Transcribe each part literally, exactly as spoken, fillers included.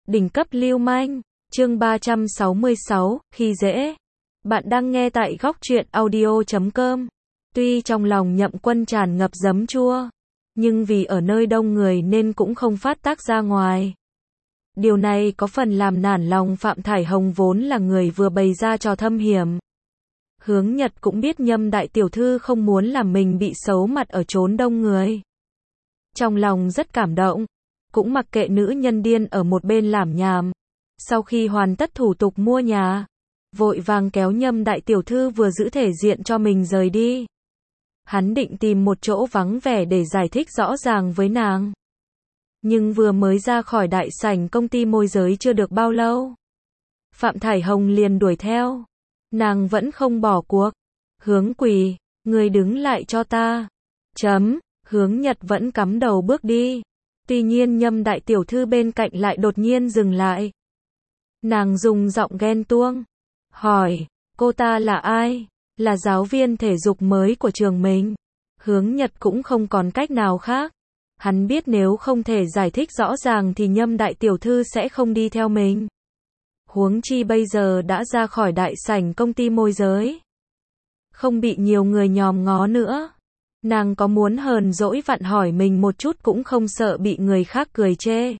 Đỉnh cấp lưu manh, chương ba trăm sáu mươi sáu, khi dễ. Bạn đang nghe tại góc truyện audio chấm com. Tuy trong lòng Nhậm Quân tràn ngập giấm chua, nhưng vì ở nơi đông người nên cũng không phát tác ra ngoài. Điều này có phần làm nản lòng Phạm Thải Hồng vốn là người vừa bày ra trò thâm hiểm. Hướng Nhật cũng biết Nhâm đại tiểu thư không muốn làm mình bị xấu mặt ở chốn đông người. Trong lòng rất cảm động, cũng mặc kệ nữ nhân điên ở một bên làm nhảm. Sau khi hoàn tất thủ tục mua nhà, vội vàng kéo Nhâm đại tiểu thư vừa giữ thể diện cho mình rời đi. Hắn định tìm một chỗ vắng vẻ để giải thích rõ ràng với nàng. Nhưng vừa mới ra khỏi đại sảnh công ty môi giới chưa được bao lâu, Phạm Thải Hồng liền đuổi theo. Nàng vẫn không bỏ cuộc. Hướng Quỳ, người đứng lại cho ta. Chấm, Hướng Nhật vẫn cắm đầu bước đi. Tuy nhiên Nhâm đại tiểu thư bên cạnh lại đột nhiên dừng lại. Nàng dùng giọng ghen tuông hỏi, cô ta là ai? Là giáo viên thể dục mới của trường mình. Hướng Nhật cũng không còn cách nào khác. Hắn biết nếu không thể giải thích rõ ràng thì Nhâm đại tiểu thư sẽ không đi theo mình. Huống chi bây giờ đã ra khỏi đại sảnh công ty môi giới, không bị nhiều người nhòm ngó nữa. Nàng có muốn hờn dỗi vặn hỏi mình một chút cũng không sợ bị người khác cười chê.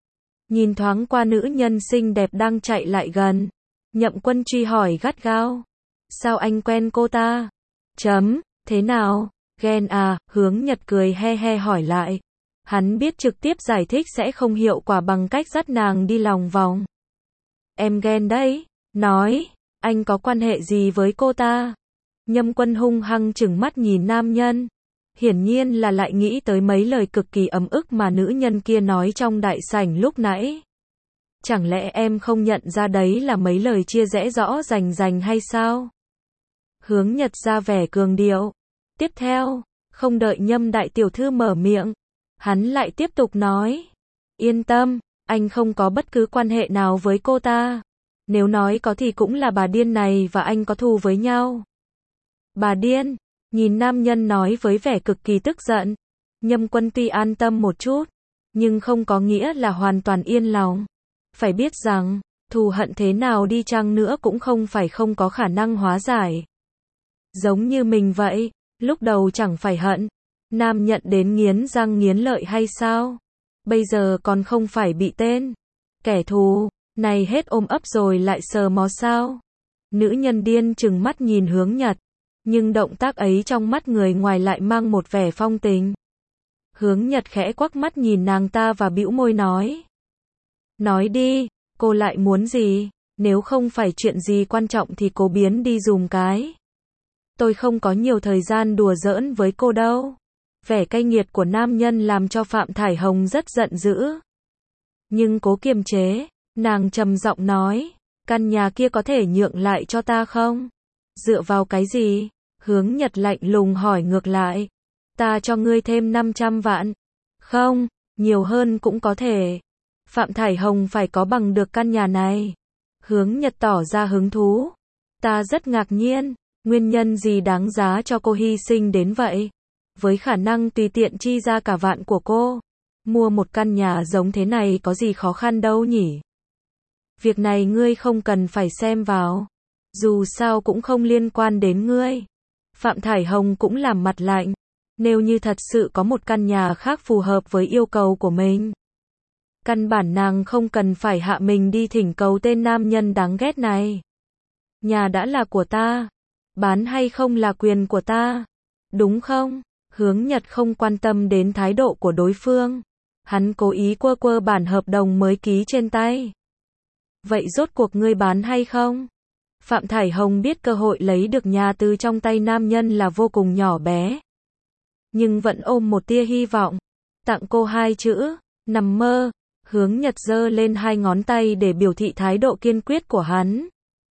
Nhìn thoáng qua nữ nhân xinh đẹp đang chạy lại gần, Nhậm Quân truy hỏi gắt gao. Sao anh quen cô ta? Chấm, thế nào? Ghen à? Hướng Nhật cười he he hỏi lại. Hắn biết trực tiếp giải thích sẽ không hiệu quả bằng cách dắt nàng đi lòng vòng. Em ghen đấy. Nói, anh có quan hệ gì với cô ta? Nhâm Quân hung hăng chừng mắt nhìn nam nhân. Hiển nhiên là lại nghĩ tới mấy lời cực kỳ ấm ức mà nữ nhân kia nói trong đại sảnh lúc nãy. Chẳng lẽ em không nhận ra đấy là mấy lời chia rẽ rõ rành rành hay sao? Hướng Nhật ra vẻ cường điệu. Tiếp theo, không đợi Nhâm đại tiểu thư mở miệng, hắn lại tiếp tục nói. Yên tâm, anh không có bất cứ quan hệ nào với cô ta. Nếu nói có thì cũng là bà điên này và anh có thù với nhau. Bà điên, nhìn nam nhân nói với vẻ cực kỳ tức giận. Nhâm Quân tuy an tâm một chút, nhưng không có nghĩa là hoàn toàn yên lòng. Phải biết rằng, thù hận thế nào đi chăng nữa cũng không phải không có khả năng hóa giải. Giống như mình vậy, lúc đầu chẳng phải hận, nam nhận đến nghiến răng nghiến lợi hay sao? Bây giờ còn không phải bị tên kẻ thù này hết ôm ấp rồi lại sờ mó sao? Nữ nhân điên trừng mắt nhìn Hướng Nhật, nhưng động tác ấy trong mắt người ngoài lại mang một vẻ phong tình. Hướng Nhật khẽ quắc mắt nhìn nàng ta và bĩu môi nói. Nói đi, cô lại muốn gì? Nếu không phải chuyện gì quan trọng thì cô biến đi dùm cái. Tôi không có nhiều thời gian đùa giỡn với cô đâu. Vẻ cay nghiệt của nam nhân làm cho Phạm Thải Hồng rất giận dữ. Nhưng cố kiềm chế, nàng trầm giọng nói, căn nhà kia có thể nhượng lại cho ta không? Dựa vào cái gì? Hướng Nhật lạnh lùng hỏi ngược lại. Ta cho ngươi thêm năm trăm vạn. Không, nhiều hơn cũng có thể. Phạm Thải Hồng phải có bằng được căn nhà này. Hướng Nhật tỏ ra hứng thú. Ta rất ngạc nhiên, nguyên nhân gì đáng giá cho cô hy sinh đến vậy? Với khả năng tùy tiện chi ra cả vạn của cô, mua một căn nhà giống thế này có gì khó khăn đâu nhỉ? Việc này ngươi không cần phải xem vào. Dù sao cũng không liên quan đến ngươi. Phạm Thải Hồng cũng làm mặt lạnh. Nếu như thật sự có một căn nhà khác phù hợp với yêu cầu của mình, căn bản nàng không cần phải hạ mình đi thỉnh cầu tên nam nhân đáng ghét này. Nhà đã là của ta, bán hay không là quyền của ta, đúng không? Hướng Nhật không quan tâm đến thái độ của đối phương. Hắn cố ý quơ quơ bản hợp đồng mới ký trên tay. Vậy rốt cuộc ngươi bán hay không? Phạm Thải Hồng biết cơ hội lấy được nhà từ trong tay nam nhân là vô cùng nhỏ bé, nhưng vẫn ôm một tia hy vọng. Tặng cô hai chữ, nằm mơ. Hướng Nhật giơ lên hai ngón tay để biểu thị thái độ kiên quyết của hắn.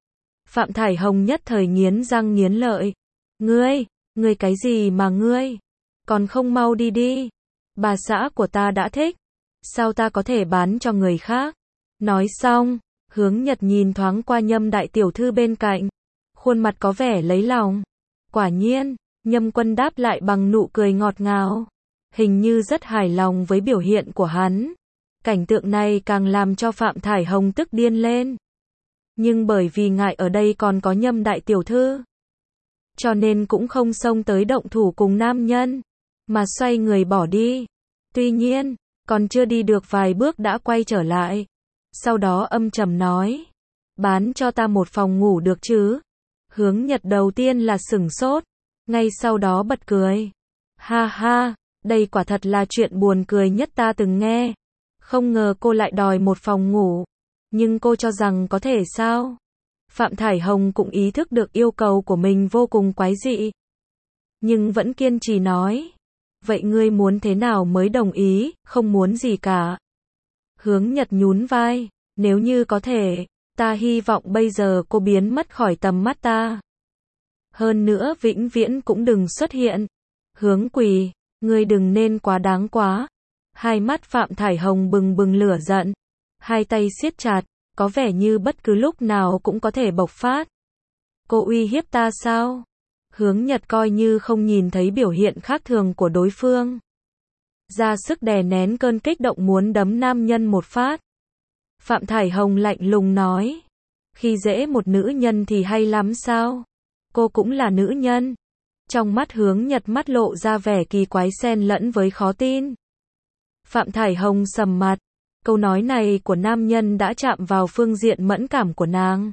Phạm Thải Hồng nhất thời nghiến răng nghiến lợi. Ngươi, ngươi cái gì mà ngươi? Còn không mau đi đi. Bà xã của ta đã thích. Sao ta có thể bán cho người khác? Nói xong, Hướng Nhật nhìn thoáng qua Nhâm đại tiểu thư bên cạnh. Khuôn mặt có vẻ lấy lòng. Quả nhiên, Nhâm Quân đáp lại bằng nụ cười ngọt ngào. Hình như rất hài lòng với biểu hiện của hắn. Cảnh tượng này càng làm cho Phạm Thải Hồng tức điên lên. Nhưng bởi vì ngại ở đây còn có Nhâm đại tiểu thư, cho nên cũng không xông tới động thủ cùng nam nhân, mà xoay người bỏ đi. Tuy nhiên, còn chưa đi được vài bước đã quay trở lại. Sau đó âm trầm nói, bán cho ta một phòng ngủ được chứ? Hướng Nhật đầu tiên là sửng sốt, ngay sau đó bật cười. Ha ha, đây quả thật là chuyện buồn cười nhất ta từng nghe. Không ngờ cô lại đòi một phòng ngủ. Nhưng cô cho rằng có thể sao? Phạm Thải Hồng cũng ý thức được yêu cầu của mình vô cùng quái dị, nhưng vẫn kiên trì nói, vậy ngươi muốn thế nào mới đồng ý? Không muốn gì cả. Hướng Nhật nhún vai, nếu như có thể, ta hy vọng bây giờ cô biến mất khỏi tầm mắt ta. Hơn nữa vĩnh viễn cũng đừng xuất hiện. Hướng Quỳ, ngươi đừng nên quá đáng quá. Hai mắt Phạm Thải Hồng bừng bừng lửa giận, hai tay siết chặt, có vẻ như bất cứ lúc nào cũng có thể bộc phát. Cô uy hiếp ta sao? Hướng Nhật coi như không nhìn thấy biểu hiện khác thường của đối phương, ra sức đè nén cơn kích động muốn đấm nam nhân một phát. Phạm Thải Hồng lạnh lùng nói, khi dễ một nữ nhân thì hay lắm sao? Cô cũng là nữ nhân. Trong mắt Hướng Nhật mắt lộ ra vẻ kỳ quái xen lẫn với khó tin. Phạm Thải Hồng sầm mặt, câu nói này của nam nhân đã chạm vào phương diện mẫn cảm của nàng.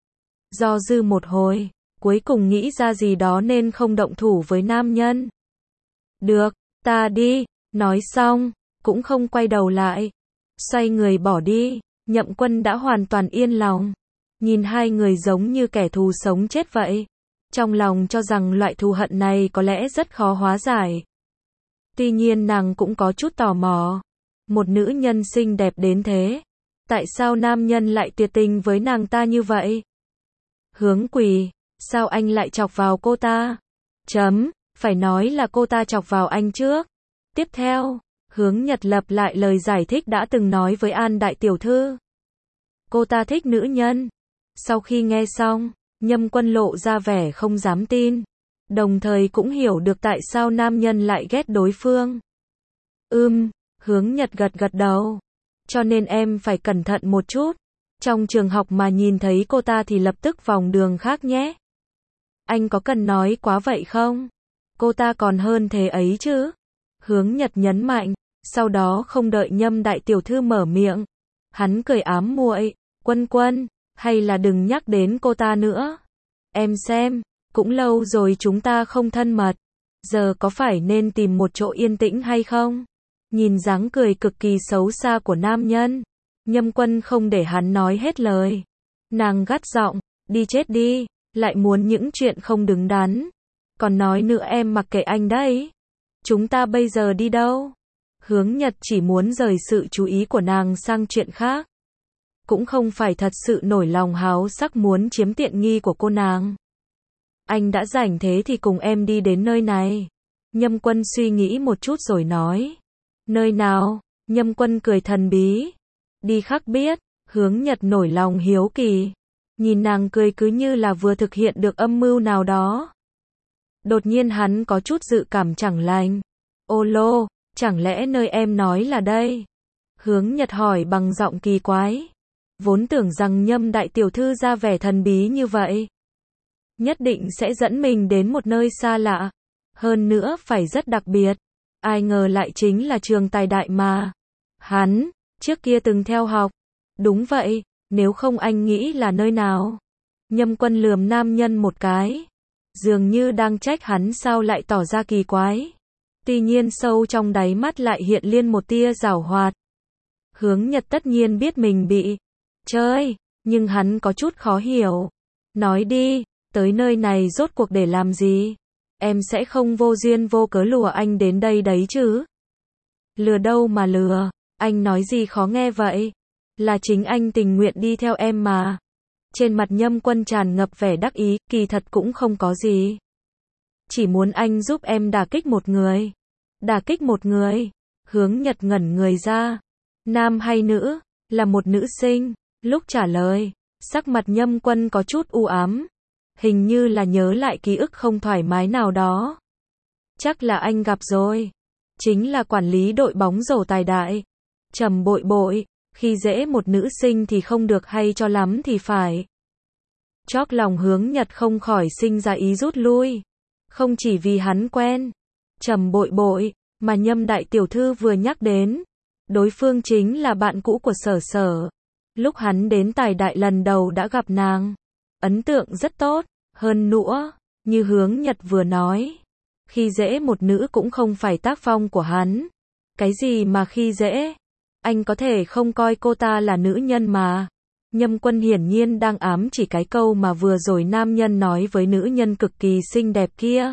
Do dư một hồi, cuối cùng nghĩ ra gì đó nên không động thủ với nam nhân. Được, ta đi, nói xong, cũng không quay đầu lại. Xoay người bỏ đi, Nhậm Quân đã hoàn toàn yên lòng. Nhìn hai người giống như kẻ thù sống chết vậy. Trong lòng cho rằng loại thù hận này có lẽ rất khó hóa giải. Tuy nhiên nàng cũng có chút tò mò. Một nữ nhân xinh đẹp đến thế, tại sao nam nhân lại tuyệt tình với nàng ta như vậy? Hướng Quỳ, sao anh lại chọc vào cô ta? Chấm, phải nói là cô ta chọc vào anh trước. Tiếp theo, Hướng Nhật lặp lại lời giải thích đã từng nói với An đại tiểu thư. Cô ta thích nữ nhân. Sau khi nghe xong, Nhâm Quân lộ ra vẻ không dám tin, đồng thời cũng hiểu được tại sao nam nhân lại ghét đối phương. Ừm, Hướng Nhật gật gật đầu. Cho nên em phải cẩn thận một chút. Trong trường học mà nhìn thấy cô ta thì lập tức vòng đường khác nhé. Anh có cần nói quá vậy không? Cô ta còn hơn thế ấy chứ. Hướng Nhật nhấn mạnh, sau đó không đợi Nhâm đại tiểu thư mở miệng. Hắn cười ám muội, Quân Quân, hay là đừng nhắc đến cô ta nữa. Em xem, cũng lâu rồi chúng ta không thân mật. Giờ có phải nên tìm một chỗ yên tĩnh hay không? Nhìn dáng cười cực kỳ xấu xa của nam nhân, Nhâm Quân không để hắn nói hết lời. Nàng gắt giọng, đi chết đi, lại muốn những chuyện không đứng đắn. Còn nói nữa em mặc kệ anh đấy. Chúng ta bây giờ đi đâu? Hướng Nhật chỉ muốn rời sự chú ý của nàng sang chuyện khác. Cũng không phải thật sự nổi lòng háo sắc muốn chiếm tiện nghi của cô nàng. Anh đã rảnh thế thì cùng em đi đến nơi này. Nhâm Quân suy nghĩ một chút rồi nói. Nơi nào? Nhâm Quân cười thần bí. Đi khắc biết. Hướng Nhật nổi lòng hiếu kỳ. Nhìn nàng cười cứ như là vừa thực hiện được âm mưu nào đó. Đột nhiên hắn có chút dự cảm chẳng lành. Ô lô, chẳng lẽ nơi em nói là đây? Hướng Nhật hỏi bằng giọng kỳ quái. Vốn tưởng rằng Nhâm đại tiểu thư ra vẻ thần bí như vậy, nhất định sẽ dẫn mình đến một nơi xa lạ. Hơn nữa phải rất đặc biệt. Ai ngờ lại chính là trường tài đại mà hắn trước kia từng theo học. Đúng vậy, nếu không anh nghĩ là nơi nào? Nhâm Quân lườm nam nhân một cái, dường như đang trách hắn sao lại tỏ ra kỳ quái. Tuy nhiên sâu trong đáy mắt lại hiện lên một tia giảo hoạt. Hướng Nhật tất nhiên biết mình bị chơi, nhưng hắn có chút khó hiểu. Nói đi, tới nơi này rốt cuộc để làm gì? Em sẽ không vô duyên vô cớ lùa anh đến đây đấy chứ? Lừa đâu mà lừa, anh nói gì khó nghe vậy? Là chính anh tình nguyện đi theo em mà. Trên mặt Nhâm Quân tràn ngập vẻ đắc ý, kỳ thật cũng không có gì. Chỉ muốn anh giúp em đả kích một người. Đả kích một người? Hướng Nhật ngẩn người ra. Nam hay nữ? Là một nữ sinh. Lúc trả lời, sắc mặt Nhâm Quân có chút u ám. Hình như là nhớ lại ký ức không thoải mái nào đó. Chắc là anh gặp rồi. Chính là quản lý đội bóng rổ tài đại. Trầm bội bội, khi dễ một nữ sinh thì không được hay cho lắm thì phải. Chóp lòng Hướng Nhật không khỏi sinh ra ý rút lui. Không chỉ vì hắn quen Trầm bội bội, mà Nhâm đại tiểu thư vừa nhắc đến. Đối phương chính là bạn cũ của Sở Sở. Lúc hắn đến Tài Đại lần đầu đã gặp nàng. Ấn tượng rất tốt, hơn nữa, như Hướng Nhật vừa nói. Khi dễ một nữ cũng không phải tác phong của hắn. Cái gì mà khi dễ? Anh có thể không coi cô ta là nữ nhân mà. Nhâm Quân hiển nhiên đang ám chỉ cái câu mà vừa rồi nam nhân nói với nữ nhân cực kỳ xinh đẹp kia.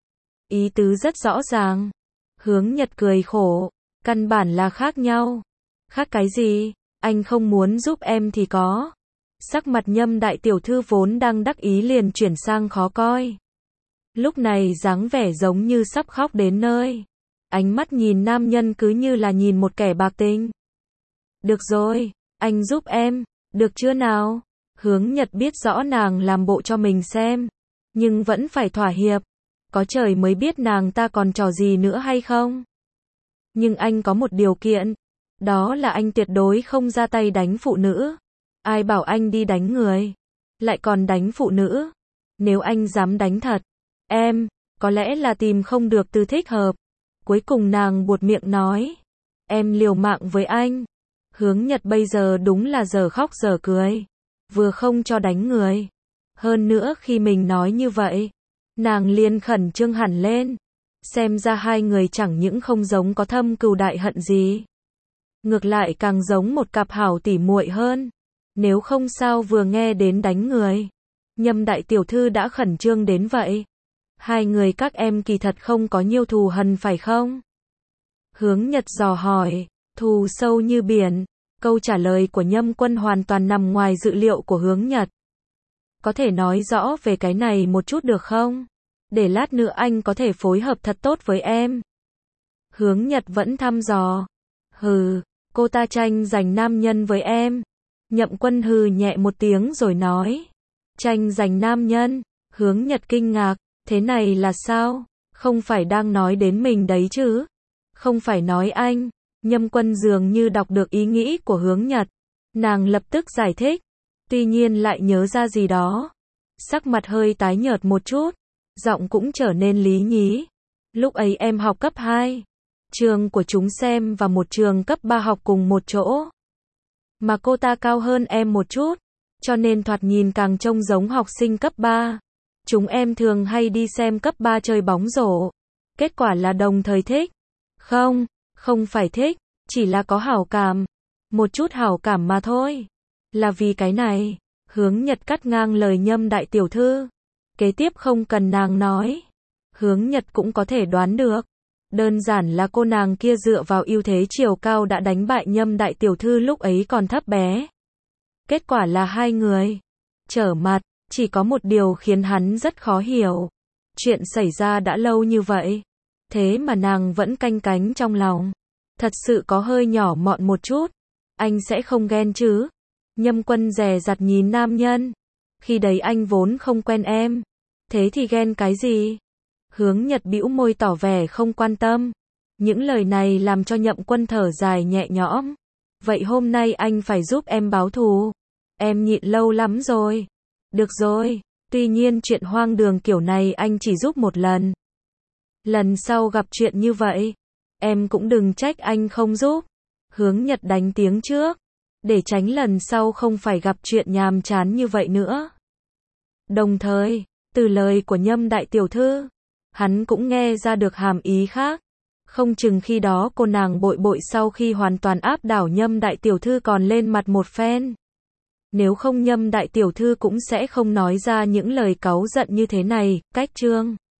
Ý tứ rất rõ ràng. Hướng Nhật cười khổ, căn bản là khác nhau. Khác cái gì? Anh không muốn giúp em thì có. Sắc mặt Nhâm đại tiểu thư vốn đang đắc ý liền chuyển sang khó coi. Lúc này dáng vẻ giống như sắp khóc đến nơi. Ánh mắt nhìn nam nhân cứ như là nhìn một kẻ bạc tình. Được rồi, anh giúp em, được chưa nào? Hướng Nhật biết rõ nàng làm bộ cho mình xem, nhưng vẫn phải thỏa hiệp. Có trời mới biết nàng ta còn trò gì nữa hay không? Nhưng anh có một điều kiện, đó là anh tuyệt đối không ra tay đánh phụ nữ. Ai bảo anh đi đánh người, lại còn đánh phụ nữ? Nếu anh dám đánh thật, em, có lẽ là tìm không được từ thích hợp. Cuối cùng nàng buột miệng nói, em liều mạng với anh. Hướng Nhật bây giờ đúng là giờ khóc giờ cười. Vừa không cho đánh người. Hơn nữa khi mình nói như vậy, nàng liền khẩn trương hẳn lên. Xem ra hai người chẳng những không giống có thâm cừu đại hận gì. Ngược lại càng giống một cặp hảo tỉ muội hơn. Nếu không sao vừa nghe đến đánh người. Nhâm đại tiểu thư đã khẩn trương đến vậy. Hai người các em kỳ thật không có nhiều thù hằn phải không? Hướng Nhật dò hỏi, thù sâu như biển. Câu trả lời của Nhâm Quân hoàn toàn nằm ngoài dự liệu của Hướng Nhật. Có thể nói rõ về cái này một chút được không? Để lát nữa anh có thể phối hợp thật tốt với em. Hướng Nhật vẫn thăm dò. Hừ, cô ta tranh giành nam nhân với em. Nhậm Quân hừ nhẹ một tiếng rồi nói. Tranh giành nam nhân? Hướng Nhật kinh ngạc, thế này là sao? Không phải đang nói đến mình đấy chứ? Không phải nói anh. Nhâm Quân dường như đọc được ý nghĩ của Hướng Nhật. Nàng lập tức giải thích. Tuy nhiên lại nhớ ra gì đó. Sắc mặt hơi tái nhợt một chút. Giọng cũng trở nên lý nhí. Lúc ấy em học cấp hai. Trường của chúng xem và một trường cấp ba học cùng một chỗ. Mà cô ta cao hơn em một chút. Cho nên thoạt nhìn càng trông giống học sinh cấp ba. Chúng em thường hay đi xem cấp ba chơi bóng rổ. Kết quả là đồng thời thích. Không, không phải thích, chỉ là có hảo cảm. Một chút hảo cảm mà thôi. Là vì cái này. Hướng Nhật cắt ngang lời Nhâm đại tiểu thư. Kế tiếp không cần nàng nói. Hướng Nhật cũng có thể đoán được. Đơn giản là cô nàng kia dựa vào ưu thế chiều cao đã đánh bại Nhâm đại tiểu thư lúc ấy còn thấp bé. Kết quả là hai người trở mặt. Chỉ có một điều khiến hắn rất khó hiểu. Chuyện xảy ra đã lâu như vậy. Thế mà nàng vẫn canh cánh trong lòng. Thật sự có hơi nhỏ mọn một chút. Anh sẽ không ghen chứ? Nhâm Quân dè dặt nhìn nam nhân. Khi đấy anh vốn không quen em. Thế thì ghen cái gì? Hướng Nhật bĩu môi tỏ vẻ không quan tâm. Những lời này làm cho Nhậm Quân thở dài nhẹ nhõm. Vậy hôm nay anh phải giúp em báo thù. Em nhịn lâu lắm rồi. Được rồi. Tuy nhiên chuyện hoang đường kiểu này anh chỉ giúp một lần. Lần sau gặp chuyện như vậy, em cũng đừng trách anh không giúp. Hướng Nhật đánh tiếng trước. Để tránh lần sau không phải gặp chuyện nhàm chán như vậy nữa. Đồng thời, từ lời của Nhâm đại tiểu thư, hắn cũng nghe ra được hàm ý khác. Không chừng khi đó cô nàng bội bội sau khi hoàn toàn áp đảo Nhâm đại tiểu thư còn lên mặt một phen. Nếu không Nhâm đại tiểu thư cũng sẽ không nói ra những lời cáu giận như thế này. Cách chương